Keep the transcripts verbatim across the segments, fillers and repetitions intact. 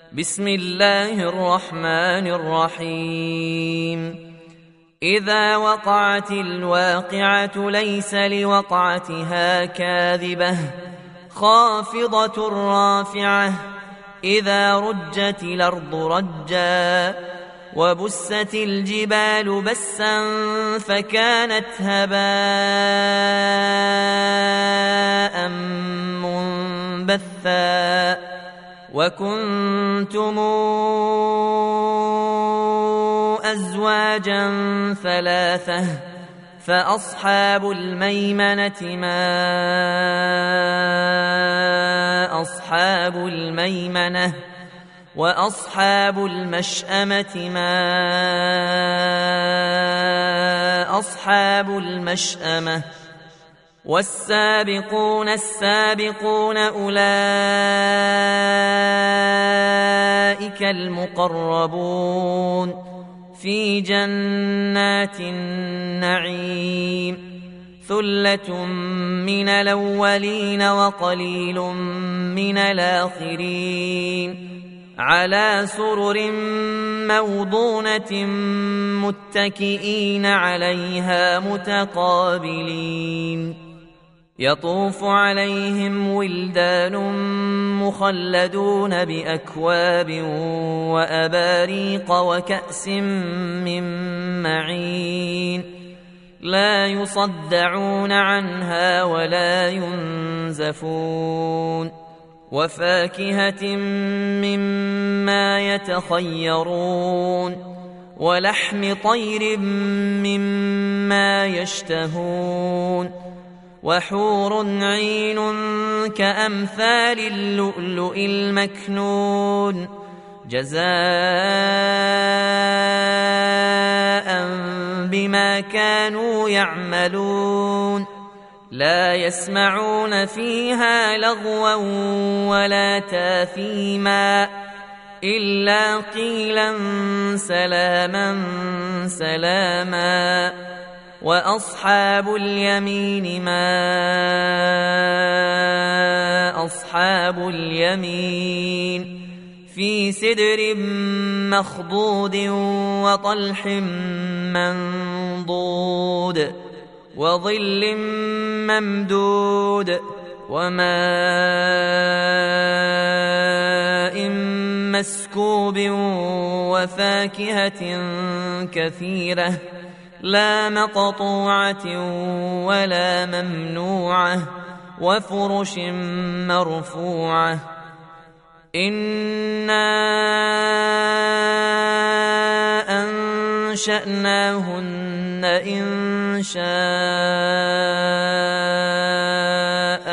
بسم الله الرحمن الرحيم إذا وقعت الواقعة ليس لوقعتها كاذبة خافضة رافعة إذا رجت الأرض رجا وبست الجبال بسا فكانت هباء منبثا وكنتم أزواجا ثلاثة فأصحاب الميمنة ما أصحاب الميمنة وأصحاب المشأمة ما أصحاب المشأمة والسابقون السابقون أولئك المقربون في جنات النعيم ثلة من الأولين وقليل من الآخرين على سرر موضونة متكئين عليها متقابلين يطوف عليهم ولدان مخلدون بأكواب وأباريق وكأس من معين لا يصدعون عنها ولا ينزفون وفاكهة مما يتخيرون ولحم طير مما يشتهون وحور عين كأمثال اللؤلؤ المكنون جزاء بما كانوا يعملون لا يسمعون فيها لغوا ولا تاثيما إلا قيلا سلاما سلاما وأصحاب اليمين ما أصحاب اليمين في سدر مخضود وطلح منضود وظل ممدود وماء مسكوب وفاكهة كثيرة لا مقطوعة ولا ممنوعة وفرش مرفوعة إنا أنشأناهن إن شاء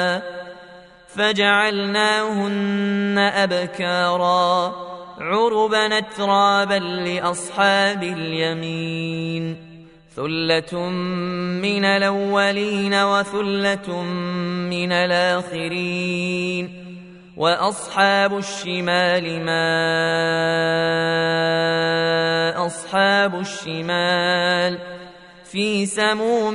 فجعلناهن أبكارا عربا أترابا لأصحاب اليمين ثلة من الأولين وثلة من الآخرين وأصحاب الشمال ما أصحاب الشمال في سموم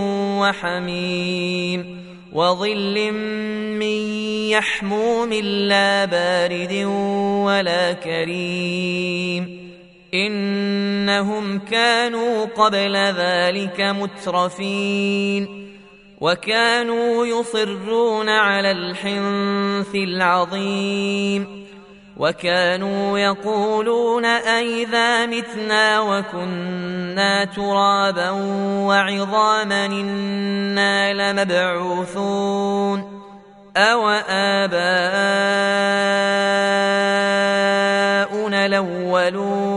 وحميم وظل من يحموم لا بارد ولا كريم إنهم كانوا قبل ذلك مترفين وكانوا يصرون على الحنث العظيم وكانوا يقولون أئذا متنا وكنا ترابا وعظاما إنا لمبعوثون أو آباؤنا الأولون